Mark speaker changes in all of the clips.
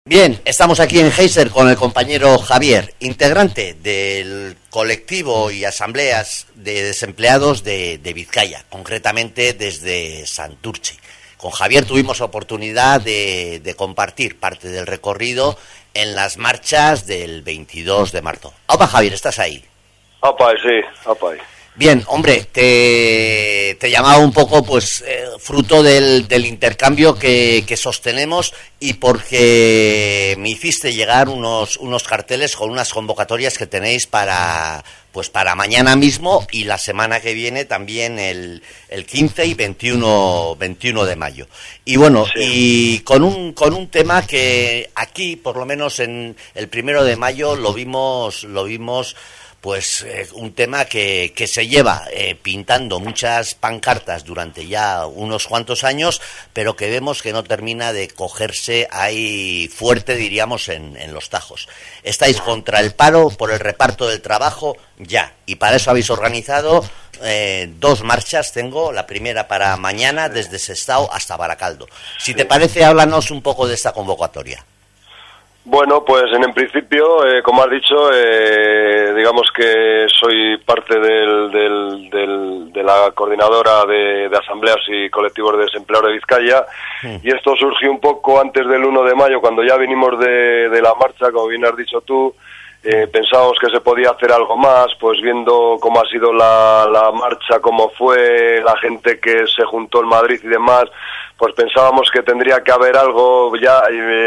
Speaker 1: Bien, estamos aquí en Geyser con el compañero Javier, integrante del colectivo y asambleas de desempleados de Vizcaya, concretamente desde Santurce. Con Javier tuvimos oportunidad de compartir parte del recorrido en las marchas del 22 de marzo. Opa, Javier, ¿estás ahí?
Speaker 2: Opa, sí, opa.
Speaker 1: Bien, hombre, te llamaba un poco, pues, fruto del intercambio que sostenemos y porque me hiciste llegar unos carteles con unas convocatorias que tenéis para mañana mismo y la semana que viene también el 15 y 21 de mayo. Y bueno, sí. Y con un tema que aquí, por lo menos en el 1 de mayo, lo vimos pues un tema que se lleva pintando muchas pancartas durante ya unos cuantos años, pero que vemos que no termina de cogerse ahí fuerte, diríamos, en los tajos. Estáis contra el paro por el reparto del trabajo ya, y para eso habéis organizado dos marchas. Tengo la primera para mañana desde Sestao hasta Baracaldo. Si te parece, háblanos un poco de esta convocatoria.
Speaker 2: Bueno, pues en principio, como has dicho, digamos que soy parte de la coordinadora de asambleas y colectivos de desempleados de Vizcaya, y esto surgió un poco antes del 1 de mayo, cuando ya vinimos de la marcha, como bien has dicho tú. Pensábamos que se podía hacer algo más, pues viendo cómo ha sido la marcha, cómo fue la gente que se juntó en Madrid y demás, pues pensábamos que tendría que haber algo ya,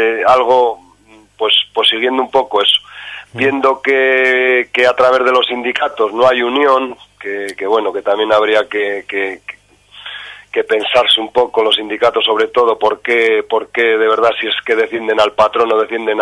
Speaker 2: pues siguiendo un poco eso, viendo que a través de los sindicatos no hay unión, que bueno, que también habría que pensarse un poco los sindicatos, sobre todo porque de verdad, si es que defienden al patrón o defienden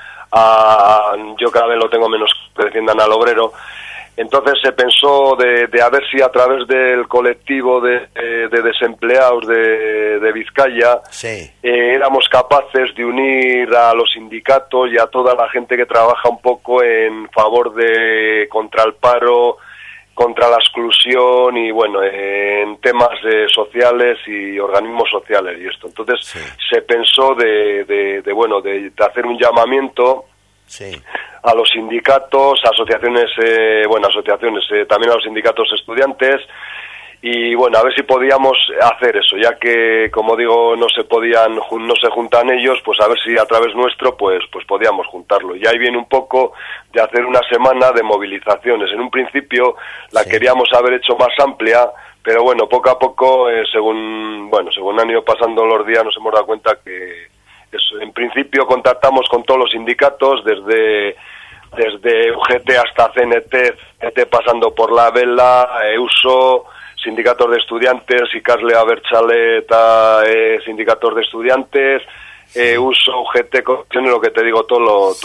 Speaker 2: yo cada vez lo tengo menos que defiendan al obrero. Entonces se pensó de a ver si a través del colectivo de desempleados de Vizcaya, sí, éramos capaces de unir a los sindicatos y a toda la gente que trabaja un poco en favor contra el paro, contra la exclusión y bueno, en temas sociales y organismos sociales y esto. Entonces sí, se pensó de hacer un llamamiento, sí, a los sindicatos, asociaciones, también a los sindicatos estudiantes, y bueno, a ver si podíamos hacer eso, ya que, como digo, no se juntan ellos, pues a ver si a través nuestro, pues podíamos juntarlo. Y ahí viene un poco de hacer una semana de movilizaciones. En un principio la queríamos haber hecho más amplia, pero bueno, poco a poco, según han ido pasando los días, nos hemos dado cuenta que eso, en principio contactamos con todos los sindicatos, desde UGT hasta CNT, pasando por la Vela, EUSO, sindicatos de estudiantes, ICASLE, Abertzaleta, sindicatos de estudiantes, EUSO, UGT, lo que te digo, todos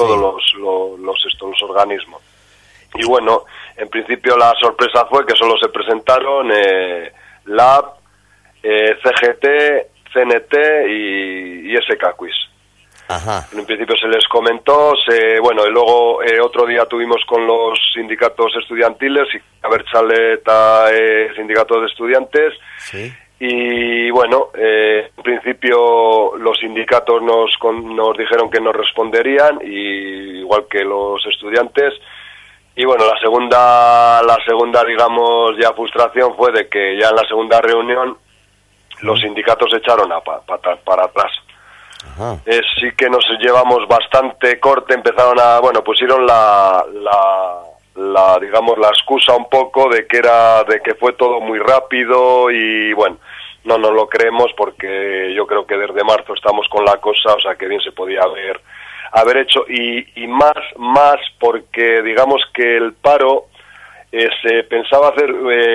Speaker 2: los organismos. Y bueno, en principio la sorpresa fue que solo se presentaron LAB, CGT, CNT y SK Quiz. Ajá. En principio se les comentó, y luego otro día tuvimos con los sindicatos estudiantiles, y Abertzaleta, sindicatos de estudiantes, sí, y bueno, en principio los sindicatos nos dijeron que nos responderían, y igual que los estudiantes. Y bueno, la segunda digamos ya frustración fue de que ya en la segunda reunión los sindicatos echaron para atrás. Sí que nos llevamos bastante corte, pusieron la excusa un poco de que fue todo muy rápido, y bueno, no nos lo creemos, porque yo creo que desde marzo estamos con la cosa, o sea que bien se podía haber hecho, y más porque digamos que el paro se pensaba hacer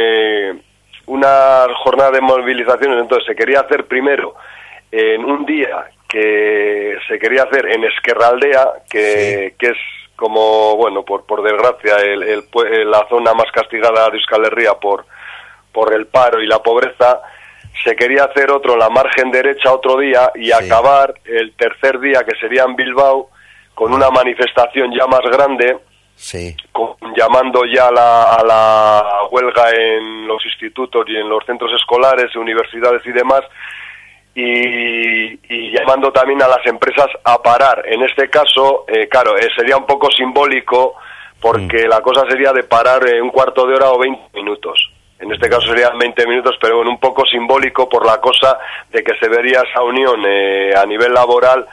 Speaker 2: una jornada de movilizaciones. Entonces se quería hacer primero en un día que se quería hacer en Ezkerraldea, que es como, bueno, por desgracia, la zona más castigada de Euskal Herria por el paro y la pobreza. Se quería hacer otro en la margen derecha otro día, y acabar el tercer día, que sería en Bilbao, con una manifestación ya más grande, sí, llamando ya a la huelga en los institutos y en los centros escolares, universidades y demás. y llamando también a las empresas a parar. En este caso, claro, sería un poco simbólico porque la cosa sería de parar un cuarto de hora o 20 minutos. En este caso serían 20 minutos, pero bueno, un poco simbólico por la cosa de que se vería esa unión a nivel laboral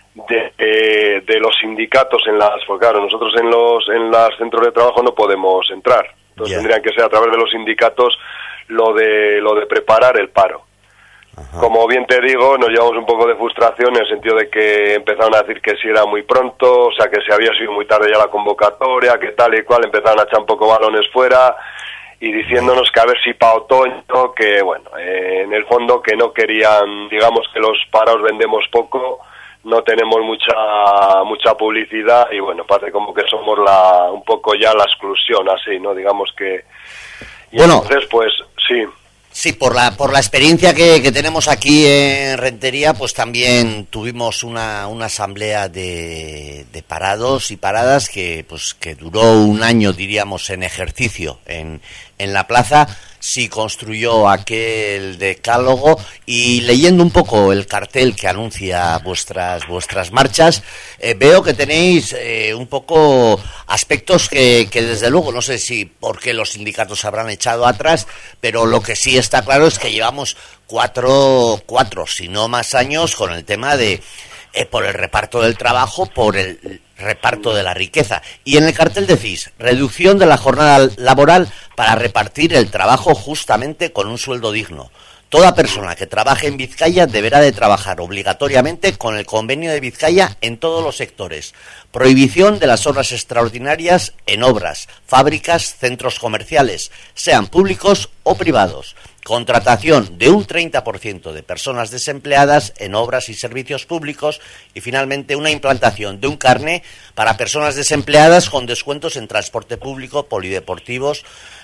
Speaker 2: de los sindicatos porque claro, nosotros en los centros de trabajo no podemos entrar. Entonces tendrían que ser a través de los sindicatos lo de preparar el paro. Ajá. Como bien te digo, nos llevamos un poco de frustración en el sentido de que empezaron a decir que si era muy pronto, o sea, que si había sido muy tarde ya la convocatoria, que tal y cual, empezaron a echar un poco balones fuera y diciéndonos que a ver si para otoño, que bueno, en el fondo que no querían, digamos que los parados vendemos poco, no tenemos mucha publicidad y bueno, parece como que somos un poco ya la exclusión, así, ¿no? Digamos que... Y bueno, entonces, pues, sí...
Speaker 1: Sí, por la experiencia que tenemos aquí en Rentería, pues también tuvimos una asamblea de parados y paradas que duró un año, diríamos, en ejercicio en la plaza. Sí construyó aquel decálogo y leyendo un poco el cartel que anuncia vuestras marchas, veo que tenéis un poco aspectos que desde luego no sé si porque los sindicatos habrán echado atrás, pero lo que sí está claro es que llevamos cuatro si no más años con el tema de por el reparto del trabajo, por el reparto de la riqueza. Y en el cartel decís, reducción de la jornada laboral para repartir el trabajo justamente con un sueldo digno. Toda persona que trabaje en Vizcaya deberá de trabajar obligatoriamente con el convenio de Vizcaya en todos los sectores. Prohibición de las horas extraordinarias en obras, fábricas, centros comerciales, sean públicos o privados. Contratación de un 30% de personas desempleadas en obras y servicios públicos y finalmente una implantación de un carné para personas desempleadas con descuentos en transporte público, polideportivos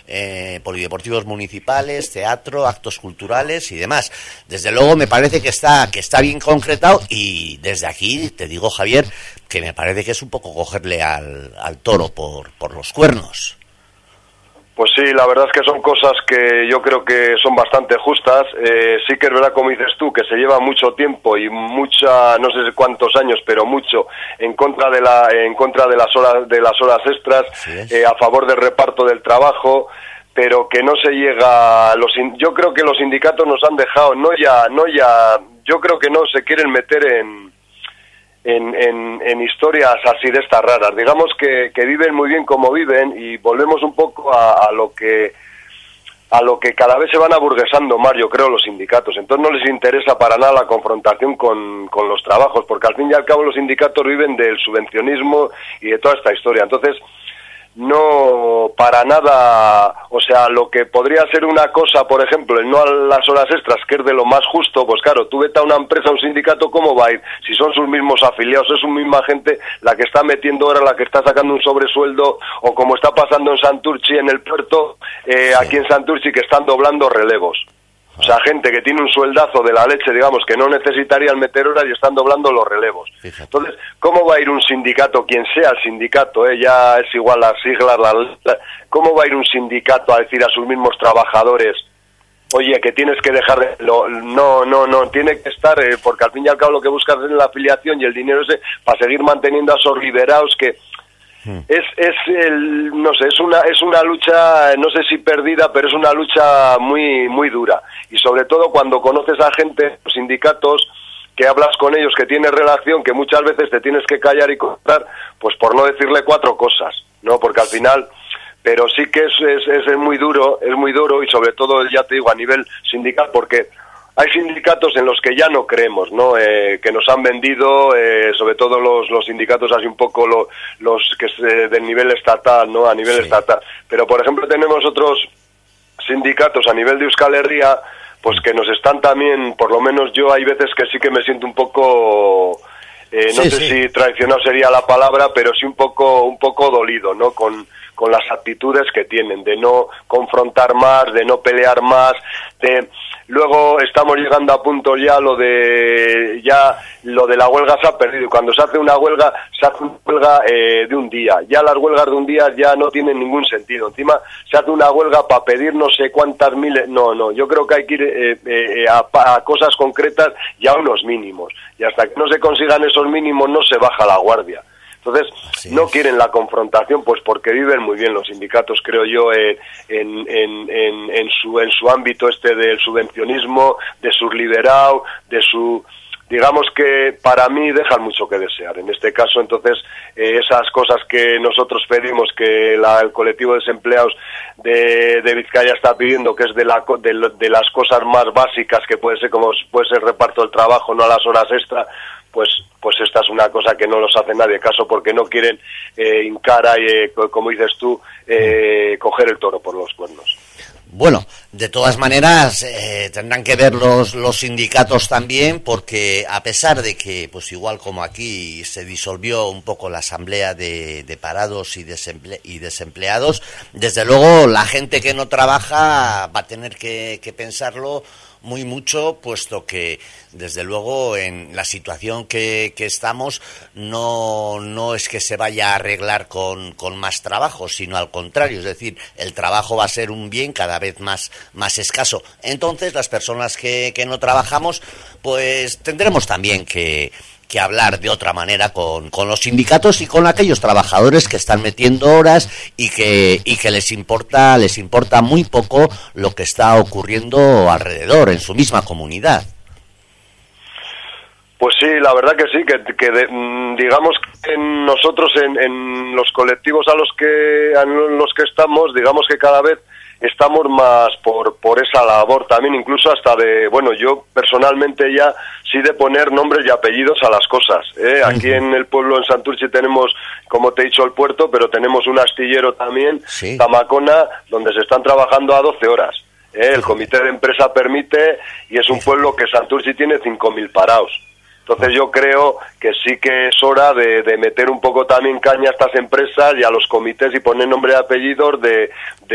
Speaker 1: municipales, teatro, actos culturales y demás. Desde luego me parece que está bien concretado y desde aquí te digo, Javier, que me parece que es un poco cogerle al toro por los cuernos.
Speaker 2: Pues sí, la verdad es que son cosas que yo creo que son bastante justas. Sí que es verdad, como dices tú, que se lleva mucho tiempo y no sé cuántos años, pero mucho en contra de las horas extras, sí, a favor del reparto del trabajo, pero que no se llega. Yo creo que los sindicatos nos han dejado, yo creo que no se quieren meter en historias así de estas raras. Digamos que viven muy bien como viven y volvemos un poco a lo que cada vez se van aburguesando más, yo creo, los sindicatos. Entonces no les interesa para nada la confrontación con los trabajos, porque al fin y al cabo los sindicatos viven del subvencionismo y de toda esta historia. Entonces no para nada, o sea, lo que podría ser una cosa, por ejemplo, el no a las horas extras, que es de lo más justo, pues claro, tú vete a una empresa, a un sindicato, ¿cómo va a ir? Si son sus mismos afiliados, es su misma gente la que está metiendo ahora, la que está sacando un sobresueldo, o como está pasando en Santurchi, en el puerto, aquí en Santurchi, que están doblando relevos. O sea, gente que tiene un sueldazo de la leche, digamos, que no necesitaría el meter horas y están doblando los relevos. Fíjate. Entonces, ¿cómo va a ir un sindicato, quien sea el sindicato, ya es igual las siglas, cómo va a ir un sindicato a decir a sus mismos trabajadores, oye, que tienes que dejar de... No, tiene que estar, porque al fin y al cabo lo que buscas es la afiliación y el dinero ese para seguir manteniendo a esos liberados que... no sé, es una lucha, no sé si perdida, pero es una lucha muy muy dura, y sobre todo cuando conoces a gente, los sindicatos, que hablas con ellos, que tienes relación, que muchas veces te tienes que callar y contar, pues por no decirle cuatro cosas, ¿no? Porque al final, pero sí que es muy duro, y sobre todo, ya te digo, a nivel sindical, porque hay sindicatos en los que ya no creemos, ¿no? Que nos han vendido, sobre todo los sindicatos así un poco los que es del nivel estatal, ¿no? A nivel estatal. Pero, por ejemplo, tenemos otros sindicatos a nivel de Euskal Herria, pues que nos están también, por lo menos yo hay veces que sí que me siento un poco... no sé si traicionado sería la palabra, pero sí un poco dolido, ¿no? Con las actitudes que tienen, de no confrontar más, de no pelear más, luego estamos llegando a puntos ya lo de la huelga se ha perdido. Cuando se hace una huelga de un día. Ya las huelgas de un día ya no tienen ningún sentido. Encima se hace una huelga para pedir no sé cuántas miles. No, yo creo que hay que ir a cosas concretas y a unos mínimos. Y hasta que no se consigan esos mínimos no se baja la guardia. Entonces, no quieren la confrontación, pues porque viven muy bien los sindicatos, creo yo, en su ámbito del subvencionismo, de su liberado, de su... Digamos que para mí dejan mucho que desear. En este caso, entonces, esas cosas que nosotros pedimos, que el colectivo de desempleados de Vizcaya está pidiendo, que es de las cosas más básicas, que puede ser como puede ser el reparto del trabajo, no a las horas extra, pues esta es una cosa que no los hace nadie caso, porque no quieren como dices tú, coger el toro por los cuernos.
Speaker 1: Bueno, de todas maneras tendrán que ver los sindicatos también, porque a pesar de que, pues igual como aquí se disolvió un poco la asamblea de parados y desempleados, desde luego la gente que no trabaja va a tener que pensarlo muy mucho, puesto que desde luego en la situación que estamos no es que se vaya a arreglar con más trabajo, sino al contrario, es decir, el trabajo va a ser un bien cada vez más escaso. Entonces las personas que no trabajamos, pues tendremos también que hablar de otra manera con los sindicatos y con aquellos trabajadores que están metiendo horas y que les importa muy poco lo que está ocurriendo alrededor, en su misma comunidad.
Speaker 2: Pues sí, la verdad que sí, digamos que nosotros en los colectivos a los que estamos, digamos que cada vez estamos más por esa labor también, incluso hasta yo personalmente ya sí de poner nombres y apellidos a las cosas, Aquí en el pueblo, en Santurce, tenemos, como te he dicho, el puerto, pero tenemos un astillero también, sí. Tamacona, donde se están trabajando a 12 horas. El comité de empresa permite, y es un pueblo que Santurce tiene 5.000 parados. Entonces yo creo que sí que es hora de meter un poco también caña a estas empresas y a los comités y poner nombre y apellidos de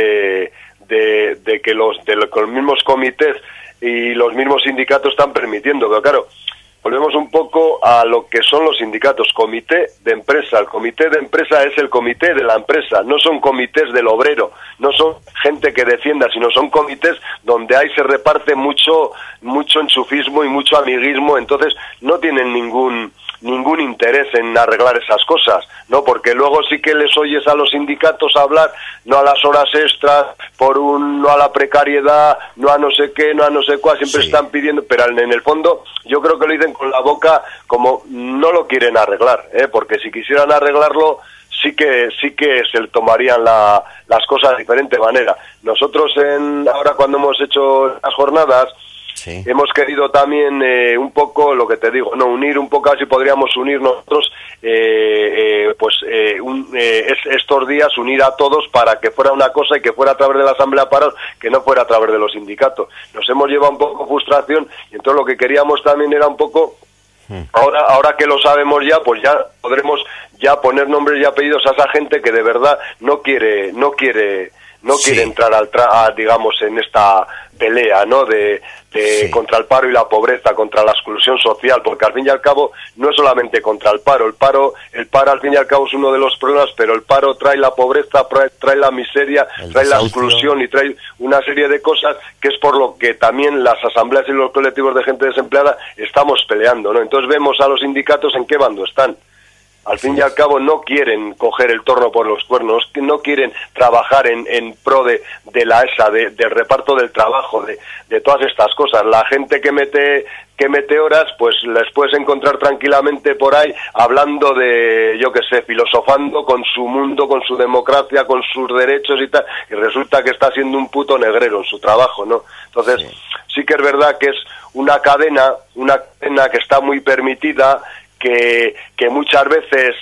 Speaker 2: que los mismos comités y los mismos sindicatos están permitiendo. Pero claro, volvemos un poco a lo que son los sindicatos, comité de empresa. El comité de empresa es el comité de la empresa, no son comités del obrero, no son gente que defienda, sino son comités donde ahí se reparte mucho enchufismo y mucho amiguismo. Entonces no tienen ningún interés en arreglar esas cosas, ¿no? Porque luego sí que les oyes a los sindicatos hablar, no a las horas extras, no a la precariedad, no a no sé qué, no a no sé cuál, siempre están pidiendo, pero en el fondo yo creo que lo dicen con la boca, como no lo quieren arreglar, porque si quisieran arreglarlo sí que se tomarían las cosas de diferente manera. Nosotros ahora cuando hemos hecho las jornadas, sí, hemos querido también un poco, lo que te digo, unir un poco, así podríamos unir nosotros, estos días, unir a todos para que fuera una cosa y que fuera a través de la Asamblea Parados, que no fuera a través de los sindicatos. Nos hemos llevado un poco frustración, y entonces lo que queríamos también era un poco, ahora que lo sabemos ya, pues ya podremos ya poner nombres y apellidos a esa gente que de verdad no quiere entrar digamos, en esta pelea, ¿no? Sí, contra el paro y la pobreza, contra la exclusión social, porque al fin y al cabo no es solamente contra el paro al fin y al cabo es uno de los problemas, pero el paro trae la pobreza, trae la miseria, trae la exclusión y trae una serie de cosas que es por lo que también las asambleas y los colectivos de gente desempleada estamos peleando, ¿no? Entonces vemos a los sindicatos en qué bando están. Al fin y al cabo no quieren coger el toro por los cuernos, no quieren trabajar en pro de la ESA, del reparto del trabajo, de todas estas cosas. La gente que mete horas, pues les puedes encontrar tranquilamente por ahí hablando de, yo qué sé, filosofando con su mundo, con su democracia, con sus derechos y tal, y resulta que está siendo un puto negrero en su trabajo, ¿no? Entonces, sí que es verdad que es una cadena que está muy permitida, que muchas veces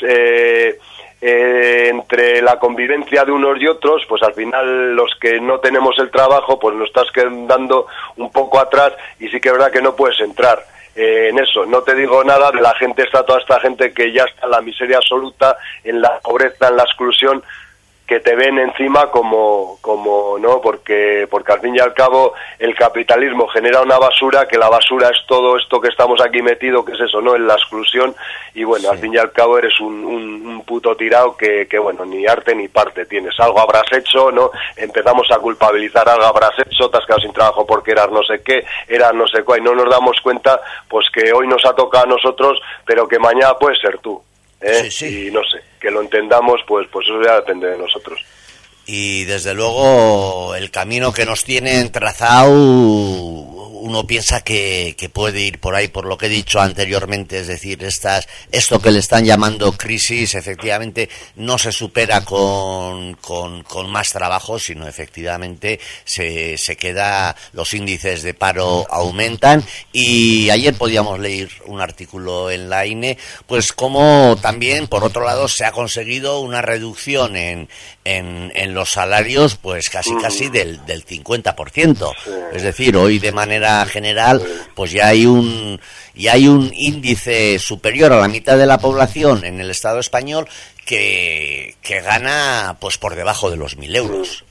Speaker 2: entre la convivencia de unos y otros, pues al final los que no tenemos el trabajo, pues nos estás quedando un poco atrás, y sí que es verdad que no puedes entrar en eso. No te digo nada de toda esta gente que ya está en la miseria absoluta, en la pobreza, en la exclusión, te ven encima como no, porque al fin y al cabo el capitalismo genera una basura, que la basura es todo esto que estamos aquí metido, que es eso, ¿no? En la exclusión, y bueno, sí. Al fin y al cabo eres un puto tirado que bueno, ni arte ni parte tienes, algo habrás hecho, ¿no? Empezamos a culpabilizar, algo habrás hecho, te has quedado sin trabajo porque eras no sé qué, eras no sé cuál, y no nos damos cuenta pues que hoy nos ha tocado a nosotros, pero que mañana puede ser tú. Sí, sí. Y no sé, que lo entendamos, pues eso ya depende de nosotros.
Speaker 1: Y desde luego el camino que nos tienen trazado, uno piensa que puede ir por ahí, por lo que he dicho anteriormente, es decir, esto que le están llamando crisis, efectivamente no se supera con más trabajo, sino efectivamente se queda, los índices de paro aumentan, y ayer podíamos leer un artículo en la INE, pues como también por otro lado se ha conseguido una reducción en los salarios, pues casi del 50%. Sí. Es decir, hoy de manera general, pues ya hay un índice superior a la mitad de la población en el Estado español que gana pues por debajo de los 1.000 euros.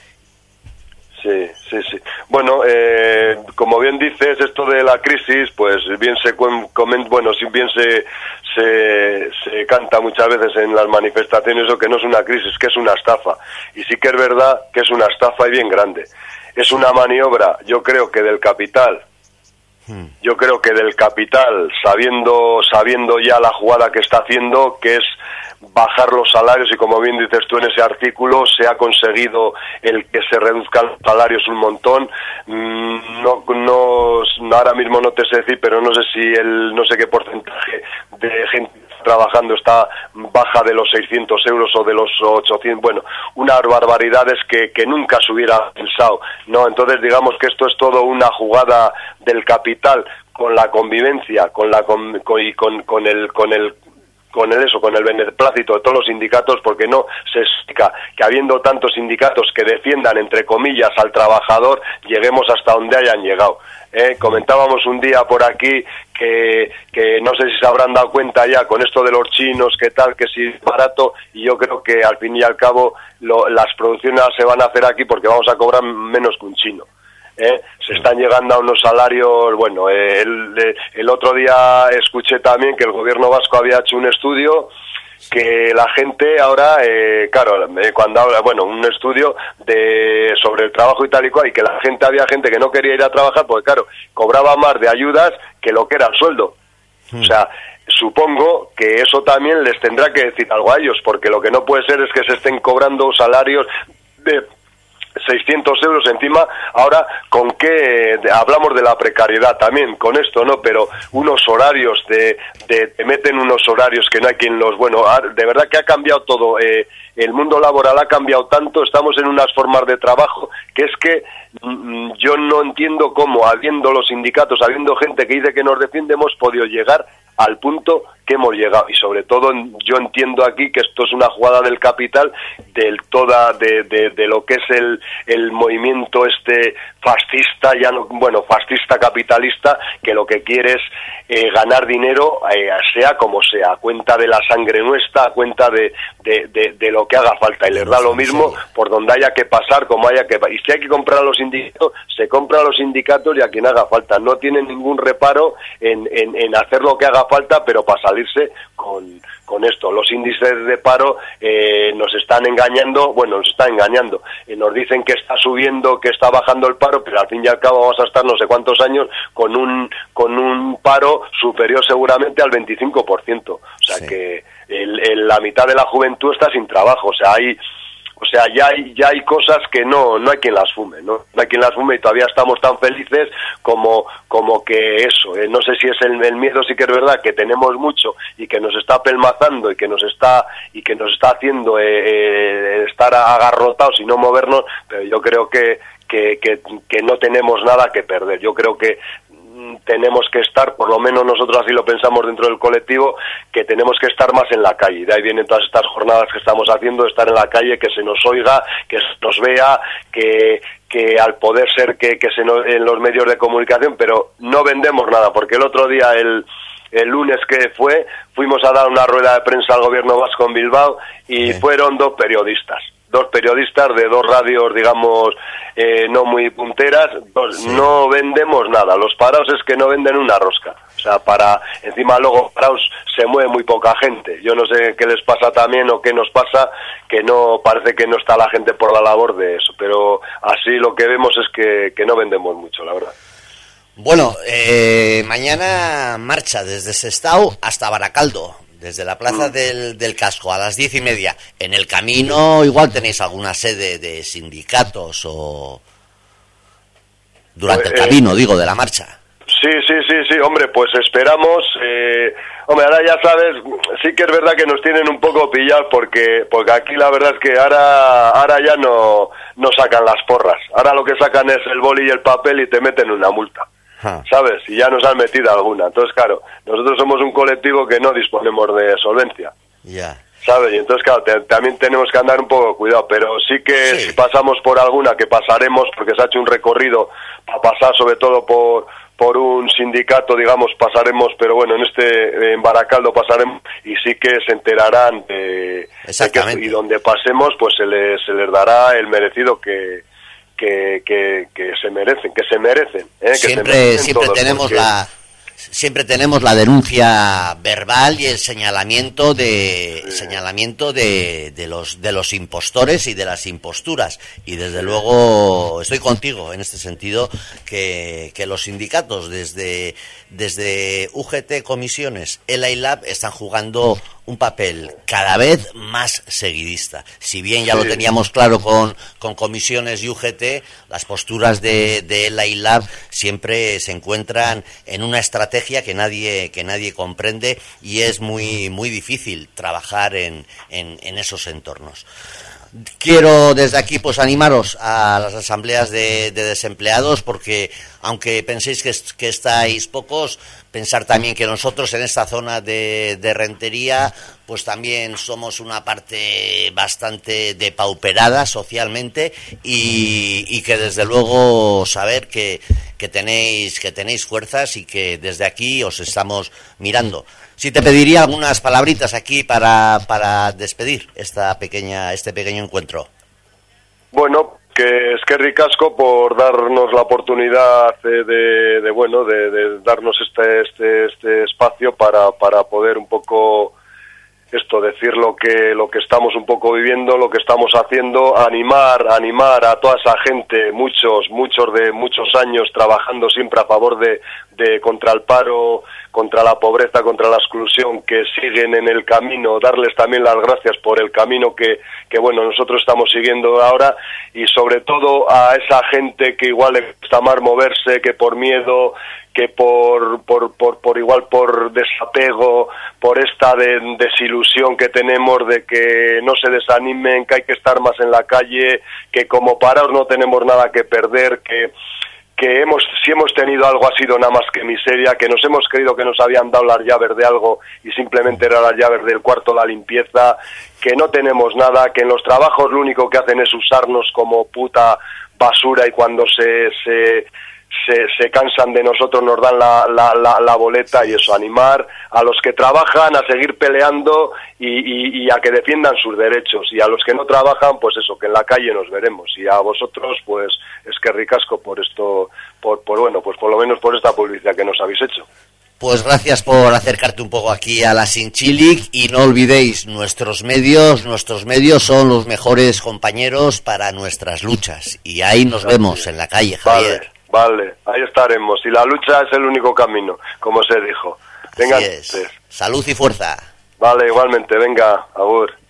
Speaker 2: Sí. Bueno, como bien dices, esto de la crisis, pues bien se comenta, bueno, si bien se canta muchas veces en las manifestaciones, eso que no es una crisis, que es una estafa. Y sí que es verdad que es una estafa y bien grande. Es una maniobra, yo creo que del capital. Yo creo que del capital, sabiendo ya la jugada que está haciendo, que es bajar los salarios, y como bien dices tú en ese artículo, se ha conseguido el que se reduzcan los salarios un montón. No, ahora mismo no te sé decir, pero no sé no sé qué porcentaje de gente trabajando está baja de los 600 euros o de los 800, bueno, unas barbaridades que nunca se hubiera pensado, ¿no? Entonces digamos que esto es todo una jugada del capital con la convivencia, con el beneplácito de todos los sindicatos, porque no se explica que habiendo tantos sindicatos que defiendan, entre comillas, al trabajador, lleguemos hasta donde hayan llegado. Comentábamos un día por aquí que no sé si se habrán dado cuenta ya con esto de los chinos, que tal, que si es barato, y yo creo que al fin y al cabo las producciones se van a hacer aquí porque vamos a cobrar menos que un chino. Se están llegando a unos salarios, bueno, el otro día escuché también que el gobierno vasco había hecho un estudio que la gente ahora, cuando habla, bueno, un estudio sobre el trabajo y tal y cual, y que había gente que no quería ir a trabajar porque, claro, cobraba más de ayudas que lo que era el sueldo. O sea, supongo que eso también les tendrá que decir algo a ellos, porque lo que no puede ser es que se estén cobrando salarios de 600 euros encima. Ahora, ¿con qué hablamos de la precariedad también con esto, no? Pero unos horarios te meten unos horarios que no hay quien los... Bueno, de verdad que ha cambiado todo. El mundo laboral ha cambiado tanto, estamos en unas formas de trabajo que es que yo no entiendo cómo, habiendo los sindicatos, habiendo gente que dice que nos defiende, hemos podido llegar al punto que hemos llegado. Y sobre todo yo entiendo aquí que esto es una jugada del capital, de lo que es el movimiento fascista, fascista capitalista, que lo que quiere es ganar dinero, sea como sea, a cuenta de la sangre nuestra, a cuenta de lo que haga falta, y les da lo mismo por donde haya que pasar, como haya que... Y si hay que comprar a los sindicatos, se compra a los sindicatos y a quien haga falta. No tienen ningún reparo en hacer lo que haga falta, pero para salirse con esto. Los índices de paro nos están engañando, nos dicen que está subiendo, que está bajando el paro, pero al fin y al cabo vamos a estar no sé cuántos años con un paro superior seguramente al 25%. O sea que la mitad de la juventud está sin trabajo. O sea, ya hay cosas que no hay quien las fume, ¿no? No hay quien las fume, y todavía estamos tan felices como que eso. No sé si es el miedo, sí que es verdad que tenemos mucho y que nos está pelmazando y que nos está haciendo estar agarrotados y no movernos, pero yo creo que no tenemos nada que perder. Yo creo que tenemos que estar, por lo menos nosotros así lo pensamos dentro del colectivo, que tenemos que estar más en la calle. De ahí vienen todas estas jornadas que estamos haciendo, de estar en la calle, que se nos oiga, que se nos vea, que al poder ser que en los medios de comunicación, pero no vendemos nada, porque el otro día, el lunes que fuimos a dar una rueda de prensa al gobierno vasco en Bilbao y fueron dos periodistas dos periodistas de dos radios, digamos, no muy punteras, no vendemos nada. Los paraos es que no venden una rosca. O sea, encima luego paraos se mueve muy poca gente. Yo no sé qué les pasa también o qué nos pasa, que no parece que no está la gente por la labor de eso. Pero así lo que vemos es que no vendemos mucho, la verdad.
Speaker 1: Bueno, mañana marcha desde Sestao hasta Baracaldo, desde la plaza del Casco a las 10:30. En el camino igual tenéis alguna sede de sindicatos o durante el camino, digo, de la marcha.
Speaker 2: Sí, hombre, pues esperamos. Hombre, ahora ya sabes, sí que es verdad que nos tienen un poco pillados porque aquí la verdad es que ahora ya no sacan las porras. Ahora lo que sacan es el boli y el papel y te meten una multa, ¿sabes? Y ya nos han metido alguna. Entonces, claro, nosotros somos un colectivo que no disponemos de solvencia.
Speaker 1: Ya.
Speaker 2: ¿Sabes? Y entonces, claro, también tenemos que andar un poco cuidado, pero sí que si pasamos por alguna, que pasaremos, porque se ha hecho un recorrido para pasar sobre todo por un sindicato, digamos, pasaremos, pero bueno, en Baracaldo pasaremos y sí que se enterarán de que, y donde pasemos, pues se les dará el merecido que se merecen,
Speaker 1: Siempre tenemos la denuncia verbal y el señalamiento de los impostores y de las imposturas, y desde luego estoy contigo en este sentido, que los sindicatos desde UGT, Comisiones, ELA y LAB están jugando un papel cada vez más seguidista. Si bien ya lo teníamos claro con Comisiones y UGT, las posturas de ELA y LAB siempre se encuentran en una estrategia que nadie comprende, y es muy muy difícil trabajar en esos entornos. Quiero desde aquí pues animaros a las asambleas de desempleados, porque aunque penséis que estáis pocos, pensar también que nosotros en esta zona de Rentería pues también somos una parte bastante depauperada socialmente, y que desde luego saber que tenéis fuerzas y que desde aquí os estamos mirando. Si te pediría algunas palabritas aquí para despedir este pequeño encuentro.
Speaker 2: Bueno, que es que ricasco por darnos la oportunidad de darnos este espacio para poder un poco decir lo que estamos un poco viviendo, lo que estamos haciendo, animar a toda esa gente, muchos de muchos años trabajando siempre a favor de contra el paro, contra la pobreza, contra la exclusión, que siguen en el camino, darles también las gracias por el camino que bueno, nosotros estamos siguiendo ahora, y sobre todo a esa gente que igual le cuesta más moverse, que por miedo, que por desapego, por esta desilusión que tenemos de que no se desanimen, que hay que estar más en la calle, que como parados no tenemos nada que perder, que si hemos tenido algo ha sido nada más que miseria, que nos hemos creído que nos habían dado las llaves de algo y simplemente eran las llaves del cuarto, la limpieza, que no tenemos nada, que en los trabajos lo único que hacen es usarnos como puta basura, y cuando se cansan de nosotros nos dan la boleta, y eso, animar a los que trabajan a seguir peleando y a que defiendan sus derechos, y a los que no trabajan, pues eso, que en la calle nos veremos, y a vosotros, pues es que ricasco por esto, por lo menos por esta publicidad que nos habéis hecho.
Speaker 1: Pues gracias por acercarte un poco aquí a la Sinchilic, y no olvidéis, nuestros medios son los mejores compañeros para nuestras luchas, y ahí nos vemos en la calle, Javier.
Speaker 2: Vale, ahí estaremos. Y la lucha es el único camino, como se dijo. Venga,
Speaker 1: salud y fuerza.
Speaker 2: Vale, igualmente, venga, agur.